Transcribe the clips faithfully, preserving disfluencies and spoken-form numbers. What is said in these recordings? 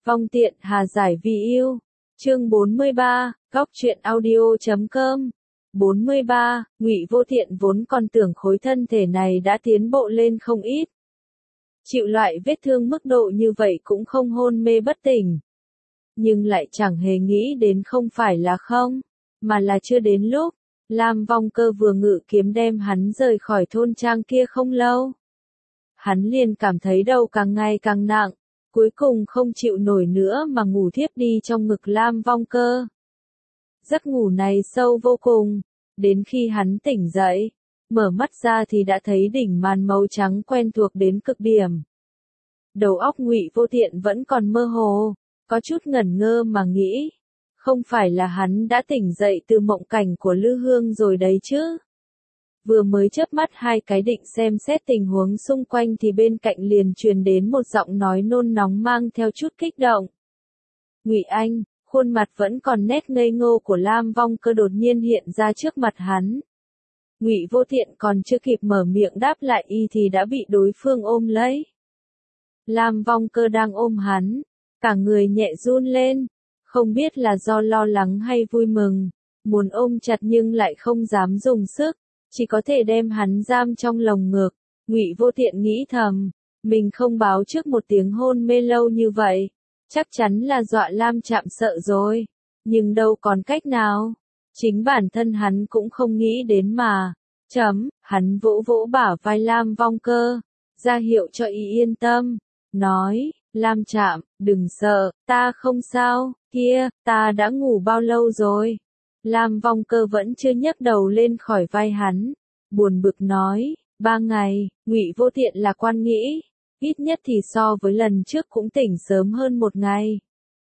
Vong tiện hà giải vì yêu. Chương bốn mươi ba, góc truyện audio chấm com. bốn mươi ba, Ngụy Vô Tiện vốn còn tưởng khối thân thể này đã tiến bộ lên không ít. Chịu loại vết thương mức độ như vậy cũng không hôn mê bất tỉnh. Nhưng lại chẳng hề nghĩ đến không phải là không, mà là chưa đến lúc. Lam Vong Cơ vừa ngự kiếm đem hắn rời khỏi thôn trang kia không lâu. Hắn liền cảm thấy đầu càng ngày càng nặng, cuối cùng không chịu nổi nữa mà ngủ thiếp đi trong ngực Lam Vong Cơ. Giấc ngủ này sâu vô cùng, đến khi hắn tỉnh dậy, mở mắt ra thì đã thấy đỉnh màn màu trắng quen thuộc đến cực điểm. Đầu óc Ngụy Vô Tiện vẫn còn mơ hồ, có chút ngẩn ngơ mà nghĩ, không phải là hắn đã tỉnh dậy từ mộng cảnh của Lư Hương rồi đấy chứ? Vừa mới chớp mắt hai cái định xem xét tình huống xung quanh thì bên cạnh liền truyền đến một giọng nói nôn nóng mang theo chút kích động. Ngụy Anh, khuôn mặt vẫn còn nét ngây ngô của Lam Vong Cơ đột nhiên hiện ra trước mặt hắn. Ngụy Vô Tiện còn chưa kịp mở miệng đáp lại y thì đã bị đối phương ôm lấy. Lam Vong Cơ đang ôm hắn, cả người nhẹ run lên, không biết là do lo lắng hay vui mừng, muốn ôm chặt nhưng lại không dám dùng sức, chỉ có thể đem hắn giam trong lồng ngực. Ngụy Vô Tiện nghĩ thầm, mình không báo trước một tiếng hôn mê lâu như vậy, chắc chắn là dọa Lam Trạm sợ rồi, nhưng đâu còn cách nào, chính bản thân hắn cũng không nghĩ đến mà. Chấm, hắn vỗ vỗ bả vai Lam Vong Cơ, ra hiệu cho y yên tâm, nói, Lam Trạm, đừng sợ, ta không sao, kia, ta đã ngủ bao lâu rồi? Lam Vong Cơ vẫn chưa nhấc đầu lên khỏi vai hắn, buồn bực nói, ba ngày. Ngụy Vô Tiện lạc quan nghĩ, ít nhất thì so với lần trước cũng tỉnh sớm hơn một ngày.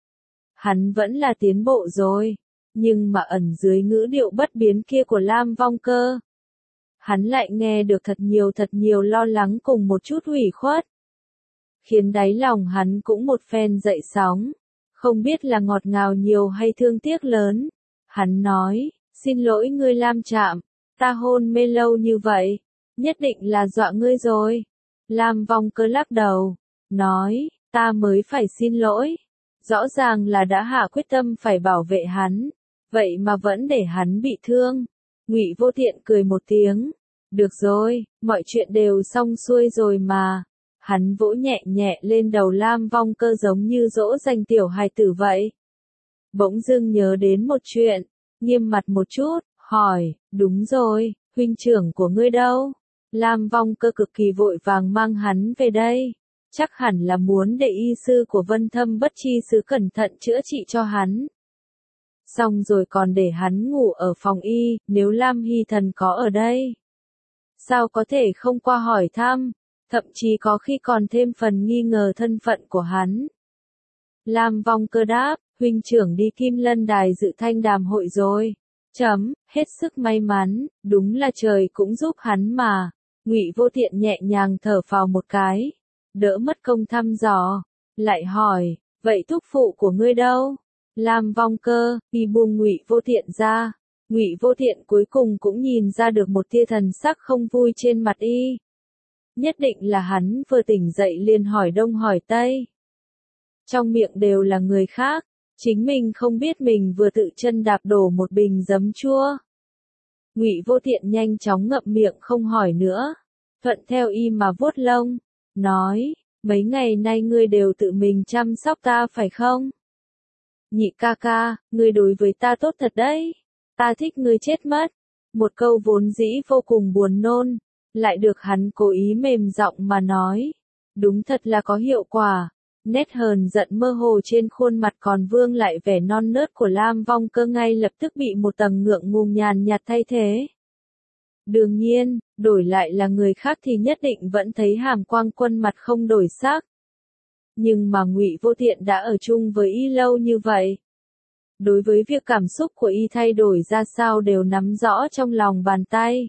Hắn vẫn là tiến bộ rồi, nhưng mà ẩn dưới ngữ điệu bất biến kia của Lam Vong Cơ, hắn lại nghe được thật nhiều thật nhiều lo lắng cùng một chút ủy khuất, khiến đáy lòng hắn cũng một phen dậy sóng, không biết là ngọt ngào nhiều hay thương tiếc lớn. Hắn nói, xin lỗi ngươi Lam Trạm, ta hôn mê lâu như vậy, nhất định là dọa ngươi rồi. Lam Vong Cơ lắc đầu, nói, ta mới phải xin lỗi, rõ ràng là đã hạ quyết tâm phải bảo vệ hắn, vậy mà vẫn để hắn bị thương. Ngụy Vô Tiện cười một tiếng, được rồi, mọi chuyện đều xong xuôi rồi mà. Hắn vỗ nhẹ nhẹ lên đầu Lam Vong Cơ giống như dỗ dành tiểu hài tử vậy. Bỗng dưng nhớ đến một chuyện, nghiêm mặt một chút, hỏi, đúng rồi, huynh trưởng của ngươi đâu? Lam Vong Cơ cực kỳ vội vàng mang hắn về đây, chắc hẳn là muốn để y sư của Vân Thâm Bất Chi Sứ cẩn thận chữa trị cho hắn. Xong rồi còn để hắn ngủ ở phòng y, nếu Lam Hy Thần có ở đây, sao có thể không qua hỏi thăm, thậm chí có khi còn thêm phần nghi ngờ thân phận của hắn. Lam Vong Cơ đáp, huynh trưởng đi Kim Lân Đài dự thanh đàm hội rồi. Chấm, hết sức may mắn, đúng là trời cũng giúp hắn mà. Ngụy Vô Tiện nhẹ nhàng thở phào một cái, đỡ mất công thăm dò, lại hỏi, vậy thúc phụ của ngươi đâu? Lam Vong Cơ, y buông Ngụy Vô Tiện ra. Ngụy Vô Tiện cuối cùng cũng nhìn ra được một tia thần sắc không vui trên mặt y. Nhất định là hắn vừa tỉnh dậy liền hỏi đông hỏi tây. Trong miệng đều là người khác, chính mình không biết mình vừa tự chân đạp đổ một bình giấm chua. Ngụy Vô Tiện nhanh chóng ngậm miệng không hỏi nữa, thuận theo y mà vuốt lông, nói, mấy ngày nay ngươi đều tự mình chăm sóc ta phải không? Nhị ca ca, ngươi đối với ta tốt thật đấy, ta thích ngươi chết mất. Một câu vốn dĩ vô cùng buồn nôn, lại được hắn cố ý mềm giọng mà nói, đúng thật là có hiệu quả. Nét hờn giận mơ hồ trên khuôn mặt còn vương lại vẻ non nớt của Lam Vong Cơ ngay lập tức bị một tầng ngượng ngùng nhàn nhạt thay thế. Đương nhiên, đổi lại là người khác thì nhất định vẫn thấy Hàm Quang Quân mặt không đổi sắc. Nhưng mà Ngụy Vô Tiện đã ở chung với y lâu như vậy, đối với việc cảm xúc của y thay đổi ra sao đều nắm rõ trong lòng bàn tay,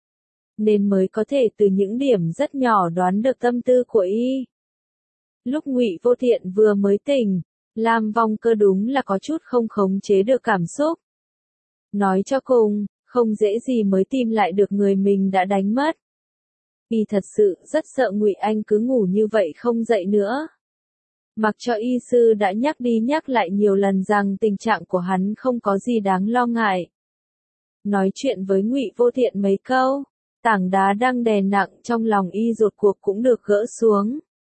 nên mới có thể từ những điểm rất nhỏ đoán được tâm tư của y. Lúc Ngụy Vô Tiện vừa mới tỉnh, Lam Vong Cơ đúng là có chút không khống chế được cảm xúc. Nói cho cùng, không dễ gì mới tìm lại được người mình đã đánh mất. Y thật sự rất sợ Ngụy Anh cứ ngủ như vậy không dậy nữa. Mặc cho y sư đã nhắc đi nhắc lại nhiều lần rằng tình trạng của hắn không có gì đáng lo ngại. Nói chuyện với Ngụy Vô Thiện mấy câu, tảng đá đang đè nặng trong lòng y rốt cuộc cũng được gỡ xuống.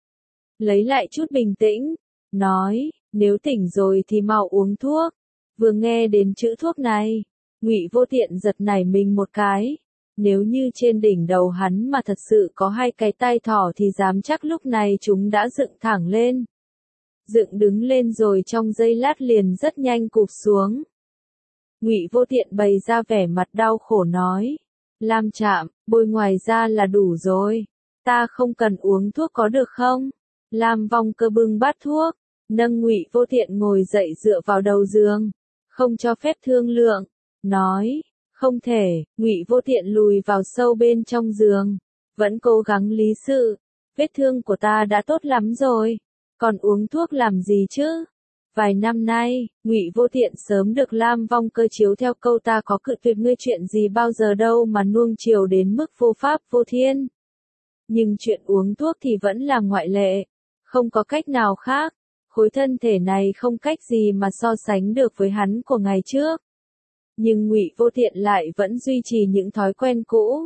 Lấy lại chút bình tĩnh, nói, nếu tỉnh rồi thì mau uống thuốc. Vừa nghe đến chữ thuốc này, Ngụy Vô Thiện giật nảy mình một cái. Nếu như trên đỉnh đầu hắn mà thật sự có hai cái tai thỏ thì dám chắc lúc này chúng đã dựng thẳng lên. Dựng đứng lên rồi trong giây lát liền rất nhanh cụp xuống. Ngụy Vô Thiện bày ra vẻ mặt đau khổ nói, Lam Trạm, bôi ngoài ra là đủ rồi, ta không cần uống thuốc có được không? Lam Vong Cơ bưng bát thuốc, nâng Ngụy Vô Thiện ngồi dậy dựa vào đầu giường, không cho phép thương lượng, nói, không thể. Ngụy Vô Thiện lùi vào sâu bên trong giường, vẫn cố gắng lý sự, vết thương của ta đã tốt lắm rồi, còn uống thuốc làm gì chứ? Vài năm nay, Ngụy Vô Thiện sớm được Lam Vong Cơ chiếu theo câu ta có cự tuyệt ngươi chuyện gì bao giờ đâu mà nuông chiều đến mức vô pháp vô thiên. Nhưng chuyện uống thuốc thì vẫn là ngoại lệ, không có cách nào khác, khối thân thể này không cách gì mà so sánh được với hắn của ngày trước. Nhưng Ngụy Vô Thiện lại vẫn duy trì những thói quen cũ.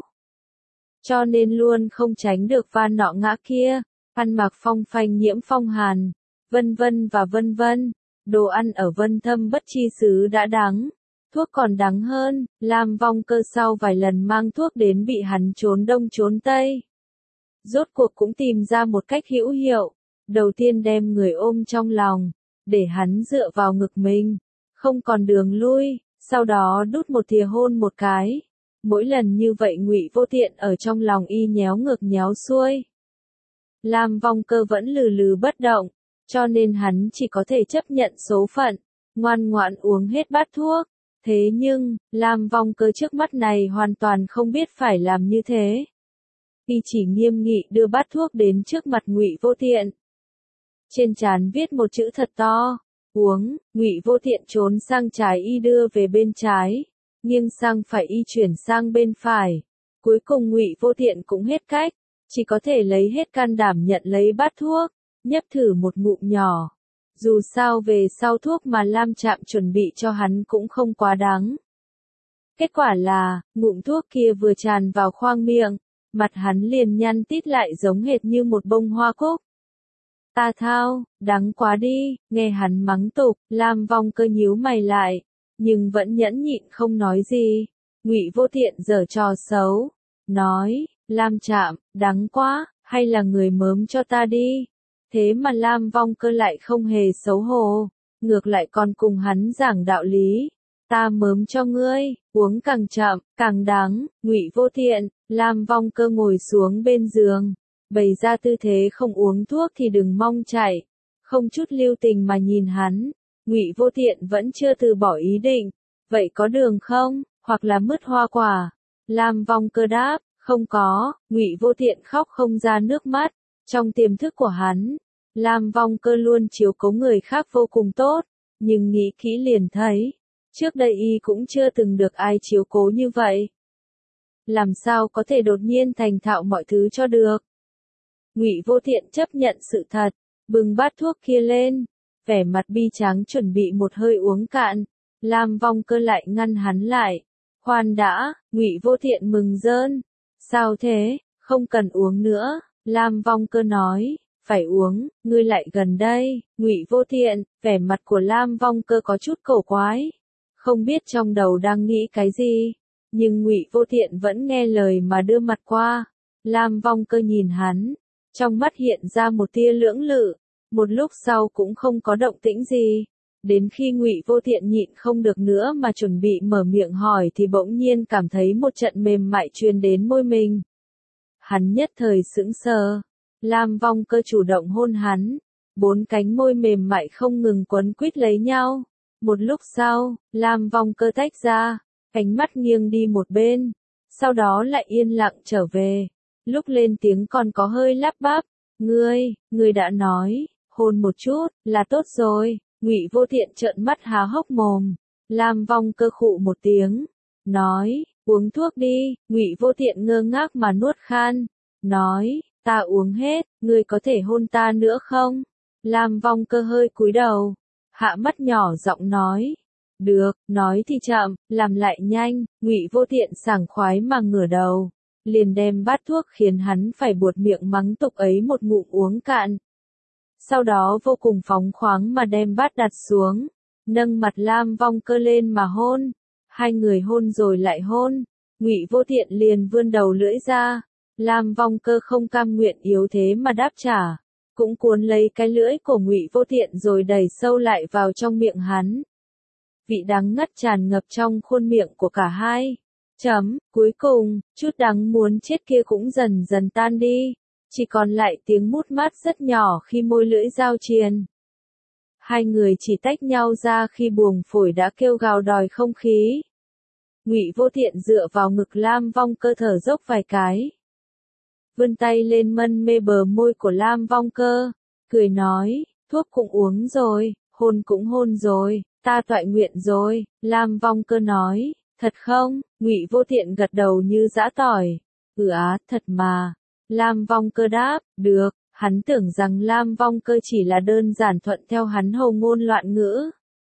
Cho nên luôn không tránh được va nọ ngã kia, ăn mặc phong phanh nhiễm phong hàn, vân vân và vân vân. Đồ ăn ở Vân Thâm Bất Chi Xứ đã đắng, thuốc còn đắng hơn. Lam Vong Cơ sau vài lần mang thuốc đến bị hắn trốn đông trốn tây, rốt cuộc cũng tìm ra một cách hữu hiệu. Đầu tiên đem người ôm trong lòng, để hắn dựa vào ngực mình, không còn đường lui, sau đó đút một thìa hôn một cái. Mỗi lần như vậy Ngụy Vô Thiện ở trong lòng y nhéo ngược nhéo xuôi. Lam Vong Cơ vẫn lừ lừ bất động, cho nên hắn chỉ có thể chấp nhận số phận, ngoan ngoãn uống hết bát thuốc. Thế nhưng, Lam Vong Cơ trước mắt này hoàn toàn không biết phải làm như thế. Y chỉ nghiêm nghị đưa bát thuốc đến trước mặt Ngụy Vô Thiện. Trên trán viết một chữ thật to, uống. Ngụy Vô Thiện trốn sang trái y đưa về bên trái, nghiêng sang phải y chuyển sang bên phải. Cuối cùng Ngụy Vô Thiện cũng hết cách, chỉ có thể lấy hết can đảm nhận lấy bát thuốc, nhấp thử một ngụm nhỏ. Dù sao về sau thuốc mà Lam Trạm chuẩn bị cho hắn cũng không quá đáng. Kết quả là, ngụm thuốc kia vừa tràn vào khoang miệng, mặt hắn liền nhăn tít lại giống hệt như một bông hoa cúc. Ta thao, đắng quá đi, nghe hắn mắng tục, Lam Vong Cơ nhíu mày lại, nhưng vẫn nhẫn nhịn không nói gì. Ngụy Vô Thiện giở trò xấu, nói, Lam Trạm, đắng quá, hay là người mớm cho ta đi. Thế mà Lam Vong Cơ lại không hề xấu hổ, ngược lại còn cùng hắn giảng đạo lý. Ta mớm cho ngươi, uống càng chậm, càng đắng. Ngụy Vô Thiện, Lam Vong Cơ ngồi xuống bên giường, bày ra tư thế không uống thuốc thì đừng mong chạy, không chút lưu tình mà nhìn hắn. Ngụy Vô Thiện vẫn chưa từ bỏ ý định, vậy có đường không, hoặc là mứt hoa quả? Lam Vong Cơ đáp, không có. Ngụy Vô Thiện khóc không ra nước mắt. Trong tiềm thức của hắn, Lam Vong Cơ luôn chiếu cố người khác vô cùng tốt, nhưng nghĩ kỹ liền thấy, trước đây y cũng chưa từng được ai chiếu cố như vậy. Làm sao có thể đột nhiên thành thạo mọi thứ cho được? Ngụy Vô Thiện chấp nhận sự thật, bưng bát thuốc kia lên, vẻ mặt bi tráng chuẩn bị một hơi uống cạn. Lam Vong Cơ lại ngăn hắn lại. Khoan đã. Ngụy Vô Thiện mừng rơn. Sao thế, không cần uống nữa. Lam Vong Cơ nói, phải uống, ngươi lại gần đây. Ngụy Vô Thiện, vẻ mặt của Lam Vong Cơ có chút cổ quái, không biết trong đầu đang nghĩ cái gì, nhưng Ngụy Vô Thiện vẫn nghe lời mà đưa mặt qua. Lam Vong Cơ nhìn hắn, trong mắt hiện ra một tia lưỡng lự, một lúc sau cũng không có động tĩnh gì. Đến khi Ngụy Vô Thiện nhịn không được nữa mà chuẩn bị mở miệng hỏi thì bỗng nhiên cảm thấy một trận mềm mại truyền đến môi mình. Hắn nhất thời sững sờ. Lam Vong Cơ chủ động hôn hắn, bốn cánh môi mềm mại không ngừng quấn quýt lấy nhau. Một lúc sau, Lam Vong Cơ tách ra, ánh mắt nghiêng đi một bên, sau đó lại yên lặng trở về. Lúc lên tiếng còn có hơi lắp bắp, ngươi, ngươi đã nói, hôn một chút, là tốt rồi. Ngụy Vô Thiện trợn mắt há hốc mồm. Lam Vong Cơ khụ một tiếng, nói, uống thuốc đi. Ngụy Vô Thiện ngơ ngác mà nuốt khan, nói, ta uống hết, ngươi có thể hôn ta nữa không? Lam Vong Cơ hơi cúi đầu, hạ mắt nhỏ giọng nói. Được, nói thì chậm, làm lại nhanh. Ngụy Vô Tiện sảng khoái mà ngửa đầu, liền đem bát thuốc khiến hắn phải buột miệng mắng tục ấy một ngụm uống cạn. Sau đó vô cùng phóng khoáng mà đem bát đặt xuống, nâng mặt Lam Vong Cơ lên mà hôn. Hai người hôn rồi lại hôn, Ngụy Vô Tiện liền vươn đầu lưỡi ra. Lam Vong Cơ không cam nguyện yếu thế mà đáp trả, cũng cuốn lấy cái lưỡi của Ngụy Vô Tiện rồi đẩy sâu lại vào trong miệng hắn. Vị đắng ngắt tràn ngập trong khuôn miệng của cả hai. Chấm, cuối cùng, chút đắng muốn chết kia cũng dần dần tan đi, chỉ còn lại tiếng mút mát rất nhỏ khi môi lưỡi giao triền. Hai người chỉ tách nhau ra khi buồng phổi đã kêu gào đòi không khí. Ngụy Vô Tiện dựa vào ngực Lam Vong Cơ thở dốc vài cái, vươn tay lên mân mê bờ môi của Lam Vong Cơ, cười nói, thuốc cũng uống rồi, hôn cũng hôn rồi, ta toại nguyện rồi. Lam Vong Cơ nói, thật không? Ngụy Vô Tiện gật đầu như giã tỏi, ừ á, thật mà. Lam Vong Cơ đáp, được. Hắn tưởng rằng Lam Vong Cơ chỉ là đơn giản thuận theo hắn hầu ngôn loạn ngữ.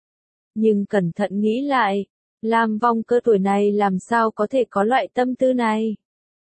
Nhưng cẩn thận nghĩ lại, Lam Vong Cơ tuổi này làm sao có thể có loại tâm tư này.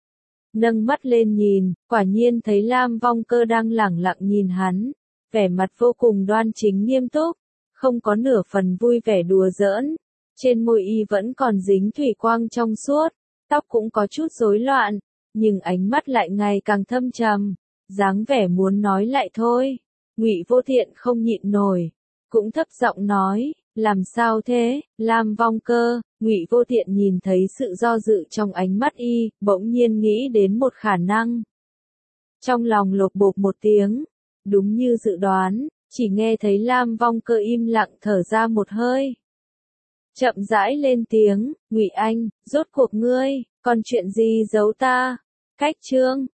Nâng mắt lên nhìn, quả nhiên thấy Lam Vong Cơ đang lẳng lặng nhìn hắn, vẻ mặt vô cùng đoan chính nghiêm túc, không có nửa phần vui vẻ đùa giỡn. Trên môi y vẫn còn dính thủy quang trong suốt, tóc cũng có chút rối loạn, nhưng ánh mắt lại ngày càng thâm trầm, dáng vẻ muốn nói lại thôi. Ngụy Vô Tiện không nhịn nổi, cũng thấp giọng nói, làm sao thế? Lam Vong Cơ. Ngụy Vô Tiện nhìn thấy sự do dự trong ánh mắt y, bỗng nhiên nghĩ đến một khả năng. Trong lòng lột bột một tiếng, đúng như dự đoán, chỉ nghe thấy Lam Vong Cơ im lặng thở ra một hơi. Chậm rãi lên tiếng, Ngụy Anh, rốt cuộc ngươi, còn chuyện gì giấu ta? Cách chương